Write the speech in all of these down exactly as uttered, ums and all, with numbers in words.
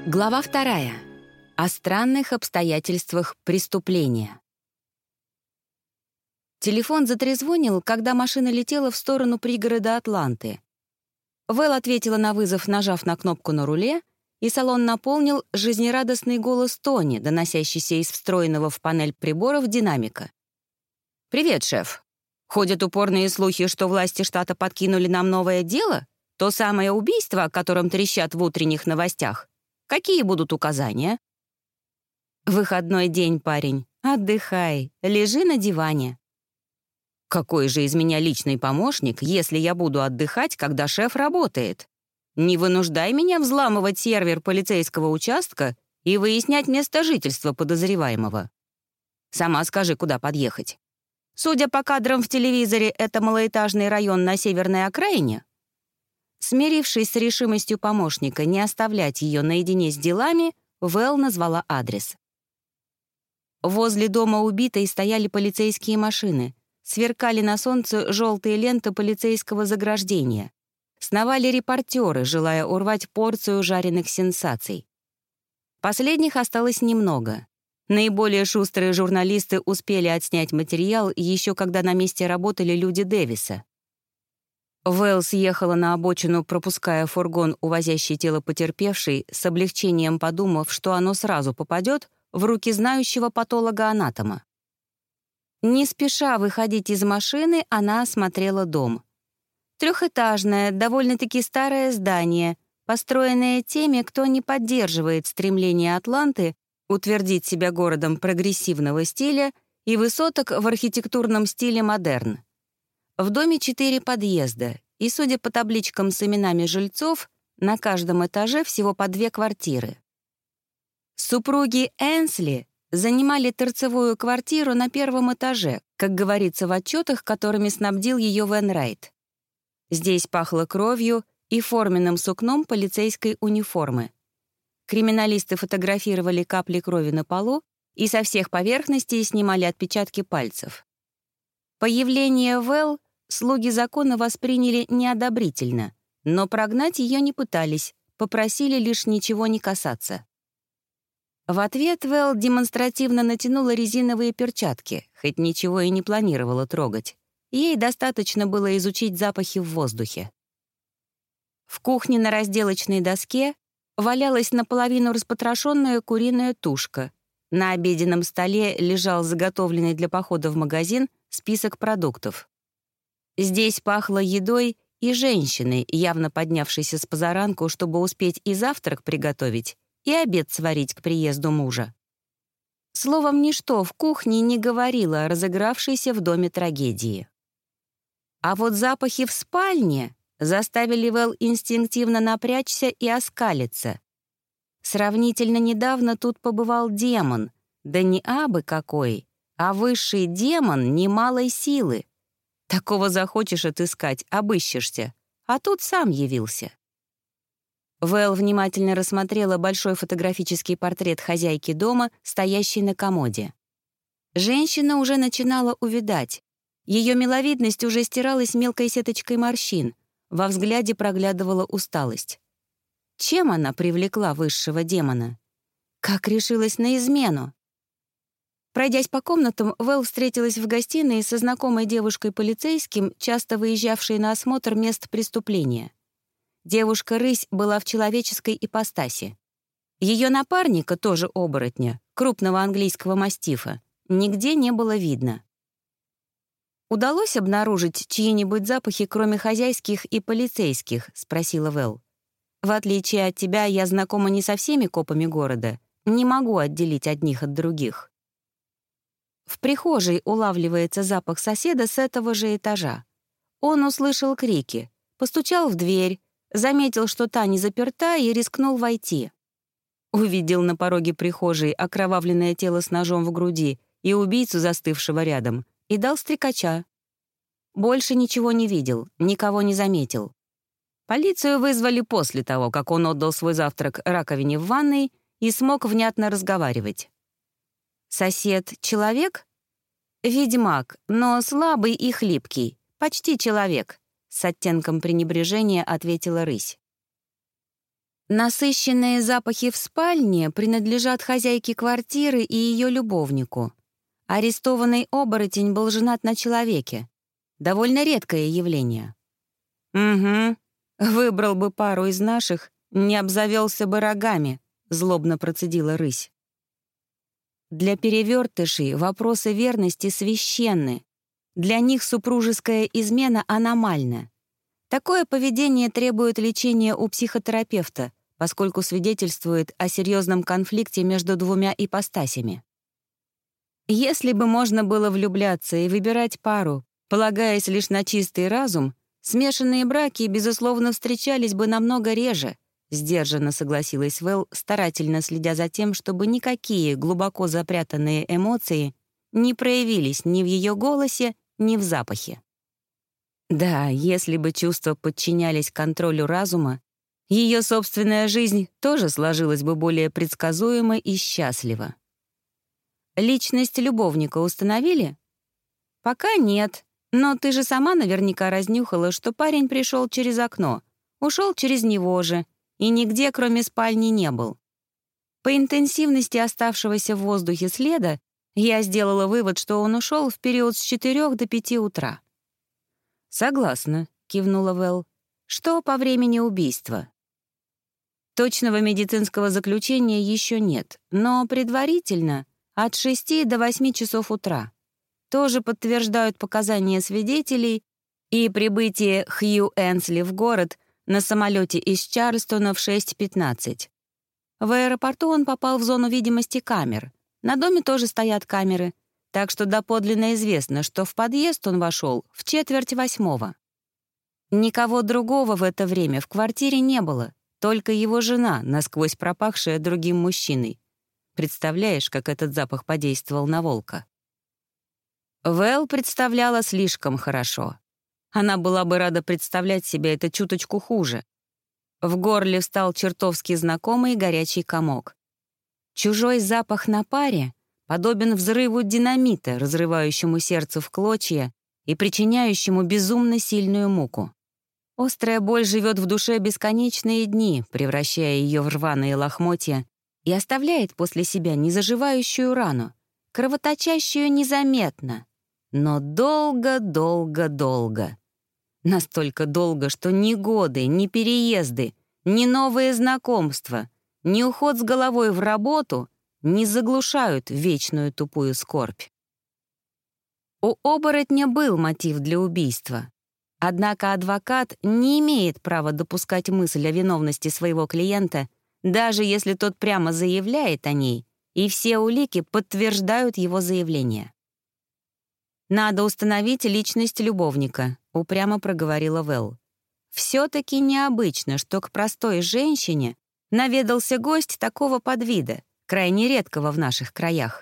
Глава вторая. О странных обстоятельствах преступления. Телефон затрезвонил, когда машина летела в сторону пригорода Атланты. Вэл ответила на вызов, нажав на кнопку на руле, и салон наполнил жизнерадостный голос Тони, доносящийся из встроенного в панель приборов динамика. «Привет, шеф. Ходят упорные слухи, что власти штата подкинули нам новое дело? То самое убийство, о котором трещат в утренних новостях. Какие будут указания?» «Выходной день, парень. Отдыхай. Лежи на диване». «Какой же из меня личный помощник, если я буду отдыхать, когда шеф работает? Не вынуждай меня взламывать сервер полицейского участка и выяснять место жительства подозреваемого. Сама скажи, куда подъехать. Судя по кадрам в телевизоре, это малоэтажный район на северной окраине?» Смирившись с решимостью помощника не оставлять ее наедине с делами, Вэл назвала адрес. Возле дома убитой стояли полицейские машины, сверкали на солнце желтые ленты полицейского заграждения. Сновали репортеры, желая урвать порцию жареных сенсаций. Последних осталось немного. Наиболее шустрые журналисты успели отснять материал еще когда на месте работали люди Дэвиса. Вэл съехала на обочину, пропуская фургон, увозящий тело потерпевшей, с облегчением подумав, что оно сразу попадет в руки знающего патолога-анатома. Не спеша выходить из машины, она осмотрела дом. Трехэтажное, довольно-таки старое здание, построенное теми, кто не поддерживает стремление Атланты утвердить себя городом прогрессивного стиля и высоток в архитектурном стиле модерн. В доме четыре подъезда, и, судя по табличкам с именами жильцов, на каждом этаже всего по две квартиры. Супруги Энсли занимали торцевую квартиру на первом этаже, как говорится в отчетах, которыми снабдил ее Вен Райт. Здесь пахло кровью и форменным сукном полицейской униформы. Криминалисты фотографировали капли крови на полу и со всех поверхностей снимали отпечатки пальцев. Появление Вэл слуги закона восприняли неодобрительно, но прогнать ее не пытались, попросили лишь ничего не касаться. В ответ Вэл демонстративно натянула резиновые перчатки, хоть ничего и не планировала трогать. Ей достаточно было изучить запахи в воздухе. В кухне на разделочной доске валялась наполовину распотрошенная куриная тушка. На обеденном столе лежал заготовленный для похода в магазин список продуктов. Здесь пахло едой и женщиной, явно поднявшейся с позаранку, чтобы успеть и завтрак приготовить, и обед сварить к приезду мужа. Словом, ничто в кухне не говорило о разыгравшейся в доме трагедии. А вот запахи в спальне заставили Вэл инстинктивно напрячься и оскалиться. Сравнительно недавно тут побывал демон, да не абы какой, а высший демон немалой силы. Такого захочешь отыскать, обыщешься, а тут сам явился. Вэл внимательно рассмотрела большой фотографический портрет хозяйки дома, стоящий на комоде. Женщина уже начинала увядать. Ее миловидность уже стиралась мелкой сеточкой морщин, во взгляде проглядывала усталость. Чем она привлекла высшего демона? Как решилась на измену? Пройдясь по комнатам, Вэл встретилась в гостиной со знакомой девушкой-полицейским, часто выезжавшей на осмотр мест преступления. Девушка-рысь была в человеческой ипостаси. Ее напарника, тоже оборотня, крупного английского мастифа, нигде не было видно. «Удалось обнаружить чьи-нибудь запахи, кроме хозяйских и полицейских?» — спросила Вэл. «В отличие от тебя, я знакома не со всеми копами города, не могу отделить одних от других». В прихожей улавливается запах соседа с этого же этажа. Он услышал крики, постучал в дверь, заметил, что та не заперта, и рискнул войти. Увидел на пороге прихожей окровавленное тело с ножом в груди и убийцу, застывшего рядом, и дал стрекача. Больше ничего не видел, никого не заметил. Полицию вызвали после того, как он отдал свой завтрак раковине в ванной и смог внятно разговаривать. Сосед — человек? Ведьмак, но слабый и хлипкий, почти человек, с оттенком пренебрежения ответила рысь. Насыщенные запахи в спальне принадлежат хозяйке квартиры и ее любовнику. Арестованный оборотень был женат на человеке. Довольно редкое явление. «Угу. Выбрал бы пару из наших, не обзавелся бы рогами», — злобно процедила рысь. Для перевертышей вопросы верности священны. Для них супружеская измена аномальна. Такое поведение требует лечения у психотерапевта, поскольку свидетельствует о серьезном конфликте между двумя ипостасями. Если бы можно было влюбляться и выбирать пару, полагаясь лишь на чистый разум, смешанные браки, безусловно, встречались бы намного реже, сдержанно согласилась Вэл, старательно следя за тем, чтобы никакие глубоко запрятанные эмоции не проявились ни в ее голосе, ни в запахе. Да, если бы чувства подчинялись контролю разума, ее собственная жизнь тоже сложилась бы более предсказуемо и счастливо. Личность любовника установили? Пока нет, но ты же сама наверняка разнюхала, что парень пришел через окно, ушел через него же, и нигде, кроме спальни, не был. По интенсивности оставшегося в воздухе следа я сделала вывод, что он ушел в период с четырёх до пяти утра. «Согласна», — кивнула Вэл. «Что по времени убийства?» Точного медицинского заключения еще нет, но предварительно от шести до восьми часов утра. Тоже подтверждают показания свидетелей и прибытие Хью Энсли в город на самолете из Чарльстона в шесть пятнадцать. В аэропорту он попал в зону видимости камер. На доме тоже стоят камеры, так что доподлинно известно, что в подъезд он вошел в четверть восьмого. Никого другого в это время в квартире не было, только его жена, насквозь пропахшая другим мужчиной. Представляешь, как этот запах подействовал на волка? Вэл представляла слишком хорошо. Она была бы рада представлять себе это чуточку хуже. В горле встал чертовски знакомый горячий комок. Чужой запах на паре подобен взрыву динамита, разрывающему сердце в клочья и причиняющему безумно сильную муку. Острая боль живет в душе бесконечные дни, превращая ее в рваные лохмотья, и оставляет после себя незаживающую рану, кровоточащую незаметно, но долго-долго-долго. Настолько долго, что ни годы, ни переезды, ни новые знакомства, ни уход с головой в работу не заглушают вечную тупую скорбь. У оборотня был мотив для убийства. Однако адвокат не имеет права допускать мысль о виновности своего клиента, даже если тот прямо заявляет о ней, и все улики подтверждают его заявление. «Надо установить личность любовника», — упрямо проговорила Вэл. «Все-таки необычно, что к простой женщине наведался гость такого подвида, крайне редкого в наших краях».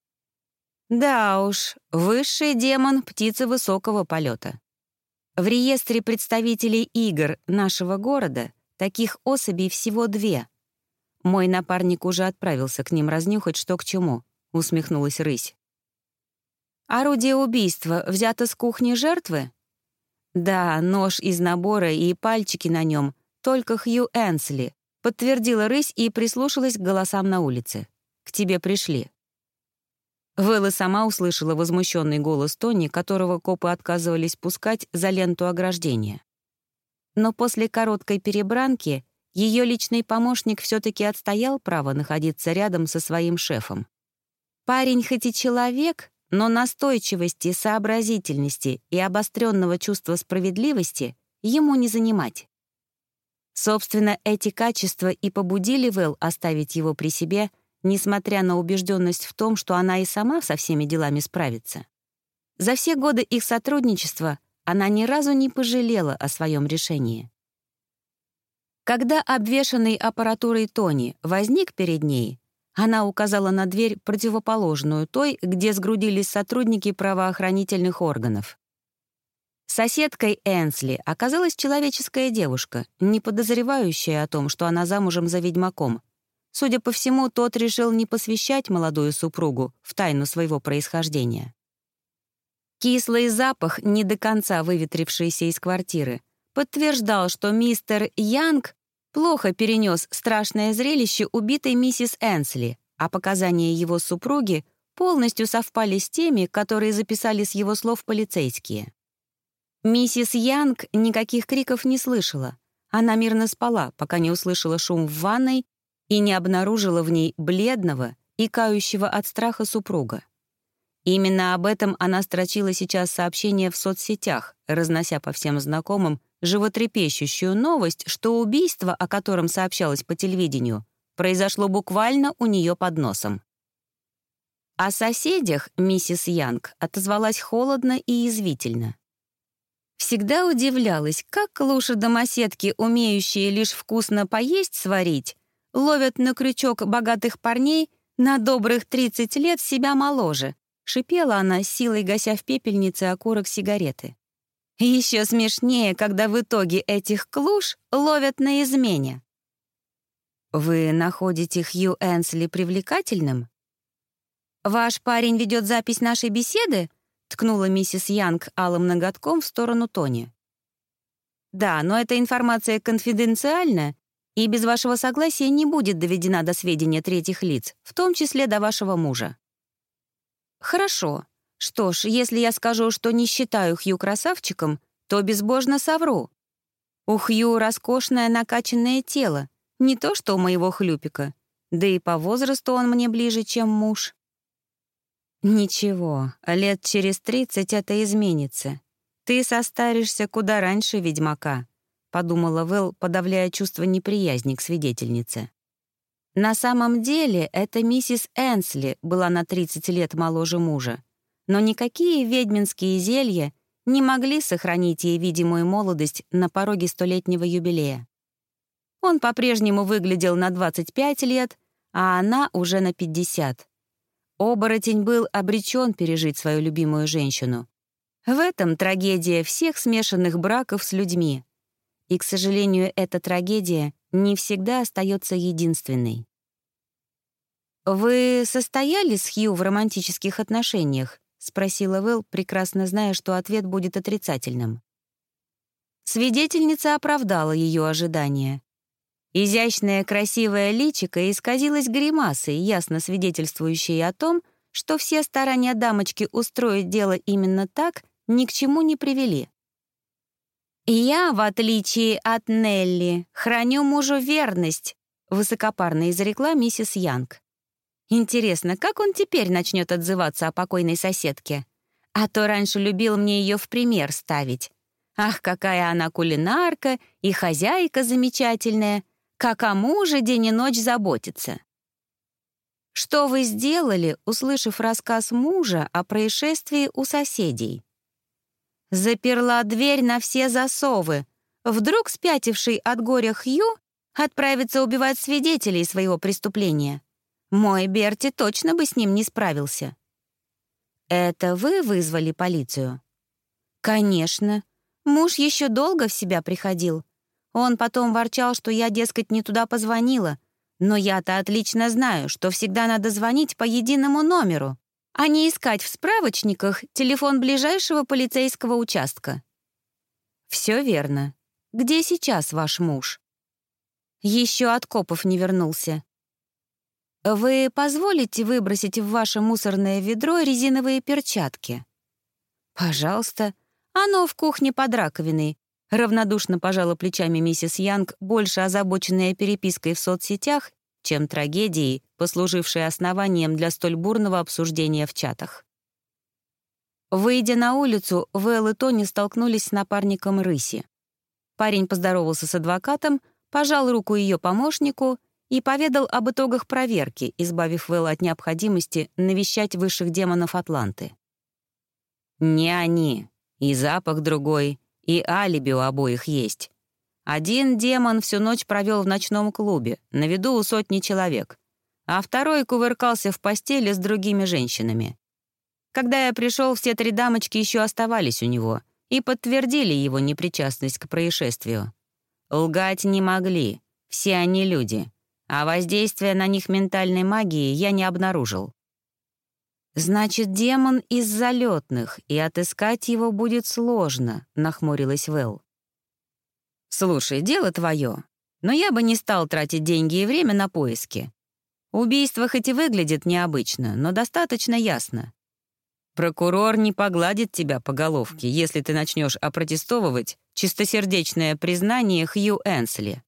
Да уж, высший демон — птица высокого полета. В реестре представителей игр нашего города таких особей всего две. Мой напарник уже отправился к ним разнюхать, что к чему, — усмехнулась рысь. Орудие убийства взято с кухни жертвы? Да, нож из набора и пальчики на нем только Хью Энсли, подтвердила рысь и прислушалась к голосам на улице. К тебе пришли. Вэлла сама услышала возмущенный голос Тони, которого копы отказывались пускать за ленту ограждения. Но после короткой перебранки ее личный помощник все-таки отстоял право находиться рядом со своим шефом. Парень хоть и человек, но настойчивости, сообразительности и обостренного чувства справедливости ему не занимать. Собственно, эти качества и побудили Вэл оставить его при себе, несмотря на убежденность в том, что она и сама со всеми делами справится. За все годы их сотрудничества она ни разу не пожалела о своем решении. Когда обвешанный аппаратурой Тони возник перед ней, она указала на дверь, противоположную той, где сгрудились сотрудники правоохранительных органов. Соседкой Энсли оказалась человеческая девушка, не подозревающая о том, что она замужем за ведьмаком. Судя по всему, тот решил не посвящать молодую супругу в тайну своего происхождения. Кислый запах, не до конца выветрившийся из квартиры, подтверждал, что мистер Янг плохо перенес страшное зрелище убитой миссис Энсли, а показания его супруги полностью совпали с теми, которые записали с его слов полицейские. Миссис Янг никаких криков не слышала. Она мирно спала, пока не услышала шум в ванной и не обнаружила в ней бледного и кающего от страха супруга. Именно об этом она строчила сейчас сообщение в соцсетях, разнося по всем знакомым животрепещущую новость, что убийство, о котором сообщалось по телевидению, произошло буквально у нее под носом. О соседях миссис Янг отозвалась холодно и язвительно. Всегда удивлялась, как лошадь-домоседки, умеющие лишь вкусно поесть сварить, ловят на крючок богатых парней на добрых тридцать лет себя моложе, шипела она, силой гася в пепельнице окурок сигареты. Еще смешнее, когда в итоге этих клуш ловят на измене. Вы находите Хью Энсли привлекательным? Ваш парень ведет запись нашей беседы? Ткнула миссис Янг алым ноготком в сторону Тони. «Да, но эта информация конфиденциальна и без вашего согласия не будет доведена до сведения третьих лиц, в том числе до вашего мужа». «Хорошо. Что ж, если я скажу, что не считаю Хью красавчиком, то безбожно совру. У Хью роскошное накачанное тело, не то что у моего хлюпика, да и по возрасту он мне ближе, чем муж». «Ничего, лет через тридцать это изменится. Ты состаришься куда раньше ведьмака», — подумала Вэл, подавляя чувство неприязни к свидетельнице. На самом деле, эта миссис Энсли была на тридцать лет моложе мужа, но никакие ведьминские зелья не могли сохранить ей видимую молодость на пороге столетнего юбилея. Он по-прежнему выглядел на двадцать пять лет, а она уже на пятьдесят. Оборотень был обречен пережить свою любимую женщину. В этом трагедия всех смешанных браков с людьми. И, к сожалению, эта трагедия не всегда остается единственной. «Вы состояли с Хью в романтических отношениях?» — спросила Вэл, прекрасно зная, что ответ будет отрицательным. Свидетельница оправдала ее ожидания. Изящное красивое личико исказилось гримасой, ясно свидетельствующей о том, что все старания дамочки устроить дело именно так ни к чему не привели. «Я, в отличие от Нелли, храню мужу верность», — высокопарно изрекла миссис Янг. «Интересно, как он теперь начнет отзываться о покойной соседке? А то раньше любил мне ее в пример ставить. Ах, какая она кулинарка и хозяйка замечательная! Как о муже день и ночь заботится». «Что вы сделали, услышав рассказ мужа о происшествии у соседей?» «Заперла дверь на все засовы. Вдруг спятивший от горя Хью отправится убивать свидетелей своего преступления. Мой Берти точно бы с ним не справился». «Это вы вызвали полицию?» «Конечно. Муж еще долго в себя приходил. Он потом ворчал, что я, дескать, не туда позвонила. Но я-то отлично знаю, что всегда надо звонить по единому номеру, а не искать в справочниках телефон ближайшего полицейского участка». «Все верно. Где сейчас ваш муж?» «Еще от копов не вернулся». «Вы позволите выбросить в ваше мусорное ведро резиновые перчатки?» «Пожалуйста. Оно в кухне под раковиной». Равнодушно пожала плечами миссис Янг, больше озабоченная перепиской в соцсетях, чем трагедией, послужившей основанием для столь бурного обсуждения в чатах. Выйдя на улицу, Вэл и Тони столкнулись с напарником Рыси. Парень поздоровался с адвокатом, пожал руку ее помощнику и поведал об итогах проверки, избавив Вэл от необходимости навещать высших демонов Атланты. «Не они, и запах другой, и алиби у обоих есть. Один демон всю ночь провел в ночном клубе, на виду у сотни человек, а второй кувыркался в постели с другими женщинами. Когда я пришел, все три дамочки еще оставались у него и подтвердили его непричастность к происшествию. Лгать не могли, все они люди, а воздействия на них ментальной магии я не обнаружил». «Значит, демон из залетных, и отыскать его будет сложно», — нахмурилась Вэл. «Слушай, дело твое. Но я бы не стал тратить деньги и время на поиски. Убийство хоть и выглядит необычно, но достаточно ясно. Прокурор не погладит тебя по головке, если ты начнешь опротестовывать чистосердечное признание Хью Энсли».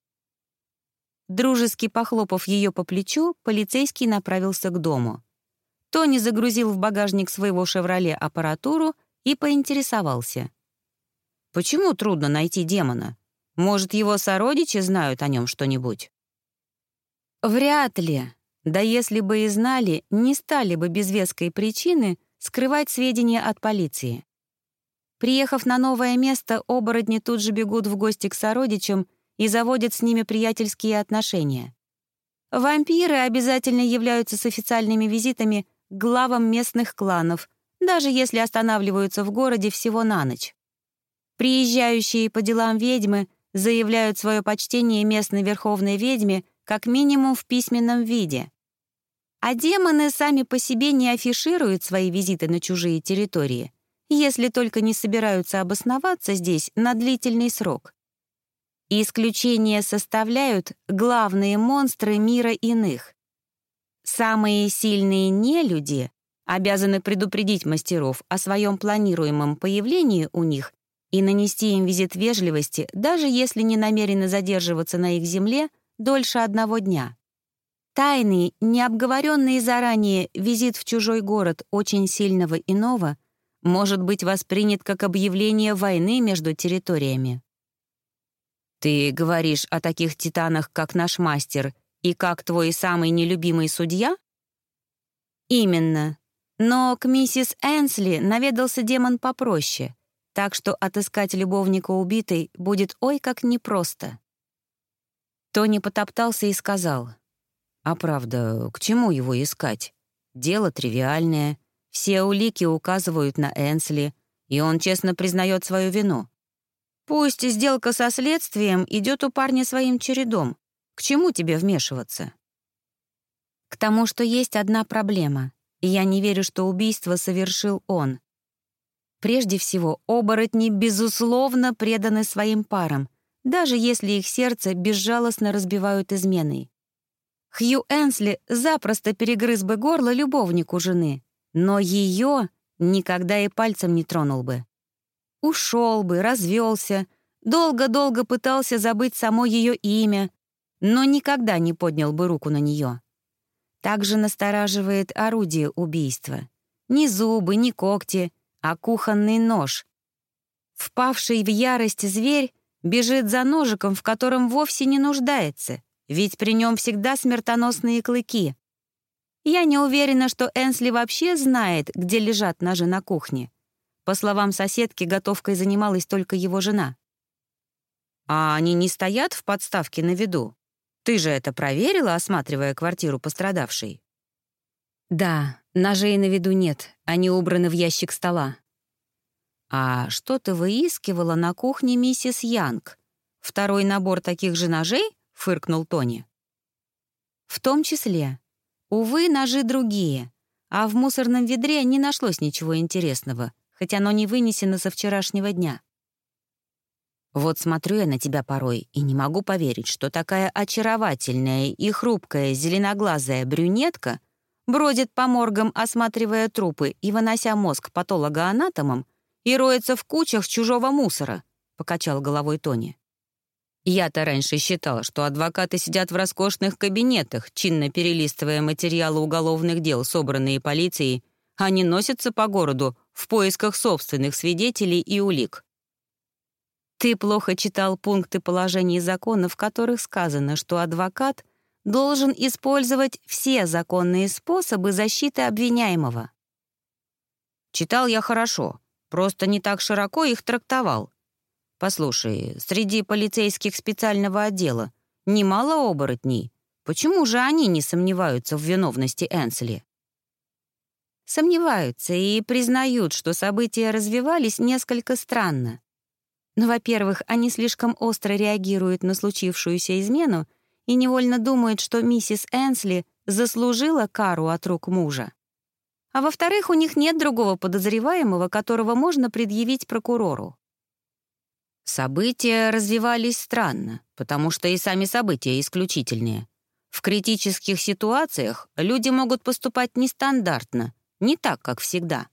Дружески похлопав ее по плечу, полицейский направился к дому. Тони загрузил в багажник своего «Шевроле» аппаратуру и поинтересовался. «Почему трудно найти демона? Может, его сородичи знают о нем что-нибудь?» «Вряд ли. Да если бы и знали, не стали бы без веской причины скрывать сведения от полиции. Приехав на новое место, оборотни тут же бегут в гости к сородичам и заводят с ними приятельские отношения. Вампиры обязательно являются с официальными визитами к главам местных кланов, даже если останавливаются в городе всего на ночь. Приезжающие по делам ведьмы заявляют свое почтение местной верховной ведьме как минимум в письменном виде. А демоны сами по себе не афишируют свои визиты на чужие территории, если только не собираются обосноваться здесь на длительный срок. Исключение составляют главные монстры мира иных. Самые сильные нелюди обязаны предупредить мастеров о своем планируемом появлении у них и нанести им визит вежливости, даже если не намерены задерживаться на их земле дольше одного дня. Тайный, необговоренный заранее визит в чужой город очень сильного иного может быть воспринят как объявление войны между территориями. «Ты говоришь о таких титанах, как наш мастер, и как твой самый нелюбимый судья?» «Именно. Но к миссис Энсли наведался демон попроще, так что отыскать любовника убитой будет ой как непросто». Тони потоптался и сказал: «А правда, к чему его искать? Дело тривиальное, все улики указывают на Энсли, и он честно признает свою вину. Пусть сделка со следствием идет у парня своим чередом. К чему тебе вмешиваться?» «К тому, что есть одна проблема, и я не верю, что убийство совершил он. Прежде всего, оборотни, безусловно, преданы своим парам, даже если их сердце безжалостно разбивают изменой. Хью Энсли запросто перегрыз бы горло любовнику жены, но ее никогда и пальцем не тронул бы. Ушел бы, развелся, долго-долго пытался забыть само ее имя, но никогда не поднял бы руку на нее. Также настораживает орудие убийства. Ни зубы, ни когти, а кухонный нож. Впавший в ярость зверь бежит за ножиком, в котором вовсе не нуждается, ведь при нем всегда смертоносные клыки. Я не уверена, что Энсли вообще знает, где лежат ножи на кухне. По словам соседки, готовкой занималась только его жена. «А они не стоят в подставке на виду? Ты же это проверила, осматривая квартиру пострадавшей?» «Да, ножей на виду нет, они убраны в ящик стола». «А что ты выискивала на кухне миссис Янг? Второй набор таких же ножей?» — фыркнул Тони. «В том числе. Увы, ножи другие, а в мусорном ведре не нашлось ничего интересного, хоть оно не вынесено со вчерашнего дня. Вот смотрю я на тебя порой и не могу поверить, что такая очаровательная и хрупкая зеленоглазая брюнетка бродит по моргам, осматривая трупы и вынося мозг патологоанатомам, и роется в кучах чужого мусора», — покачал головой Тони. «Я-то раньше считал, что адвокаты сидят в роскошных кабинетах, чинно перелистывая материалы уголовных дел, собранные полицией, а не носятся по городу в поисках собственных свидетелей и улик». «Ты плохо читал пункты положений закона, в которых сказано, что адвокат должен использовать все законные способы защиты обвиняемого». «Читал я хорошо, просто не так широко их трактовал. Послушай, среди полицейских специального отдела немало оборотней. Почему же они не сомневаются в виновности Энсли?» «Сомневаются и признают, что события развивались несколько странно. Но, во-первых, они слишком остро реагируют на случившуюся измену и невольно думают, что миссис Энсли заслужила кару от рук мужа. А во-вторых, у них нет другого подозреваемого, которого можно предъявить прокурору». События развивались странно, потому что и сами события исключительные. В критических ситуациях люди могут поступать нестандартно, не так, как всегда.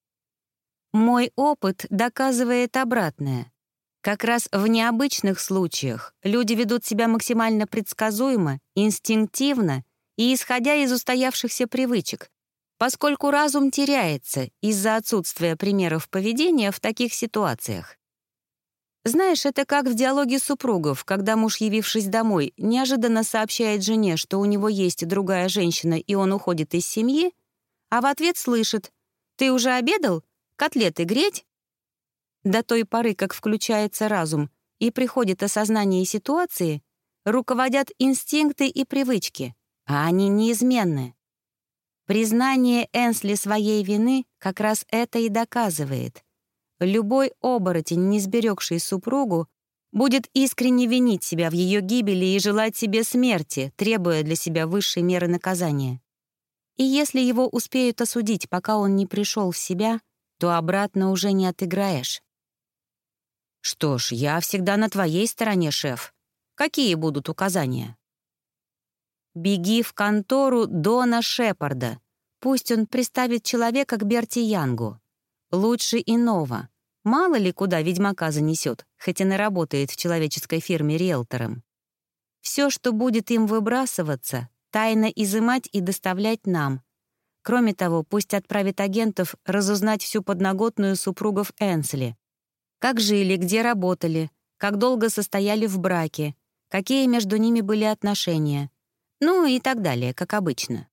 Мой опыт доказывает обратное. Как раз в необычных случаях люди ведут себя максимально предсказуемо, инстинктивно и исходя из устоявшихся привычек, поскольку разум теряется из-за отсутствия примеров поведения в таких ситуациях. Знаешь, это как в диалоге супругов, когда муж, явившись домой, неожиданно сообщает жене, что у него есть другая женщина, и он уходит из семьи, а в ответ слышит: «Ты уже обедал? Котлеты греть?» До той поры, как включается разум и приходит осознание ситуации, руководят инстинкты и привычки, а они неизменны. Признание Энсли своей вины как раз это и доказывает. Любой оборотень, не сберегший супругу, будет искренне винить себя в ее гибели и желать себе смерти, требуя для себя высшей меры наказания. И если его успеют осудить, пока он не пришел в себя, то обратно уже не отыграешь. «Что ж, я всегда на твоей стороне, шеф. Какие будут указания?» «Беги в контору Дона Шепарда. Пусть он приставит человека к Берти Янгу. Лучше иного. Мало ли куда ведьмака занесет, хоть и наработает в человеческой фирме риэлтором. Все, что будет им выбрасываться, тайно изымать и доставлять нам. Кроме того, пусть отправит агентов разузнать всю подноготную супругов Энсли. Как жили, где работали, как долго состояли в браке, какие между ними были отношения. Ну и так далее, как обычно.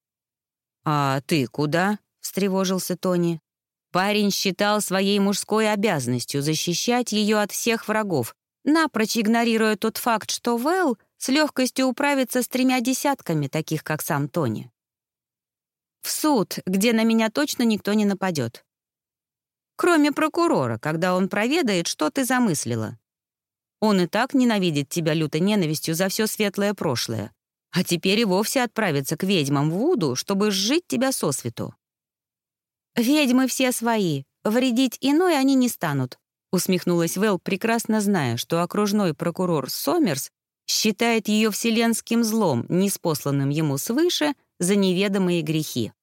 «А ты куда?» — встревожился Тони. Парень считал своей мужской обязанностью защищать ее от всех врагов, напрочь игнорируя тот факт, что Вэл с легкостью управится с тремя десятками, таких как сам Тони. «В суд, где на меня точно никто не нападет. Кроме прокурора, когда он проведает, что ты замыслила. Он и так ненавидит тебя лютой ненавистью за все светлое прошлое, а теперь и вовсе отправится к ведьмам в Вуду, чтобы сжить тебя сосвету». «Ведьмы все свои, вредить иной они не станут», усмехнулась Вэл, прекрасно зная, что окружной прокурор Сомерс считает ее вселенским злом, ниспосланным ему свыше за неведомые грехи.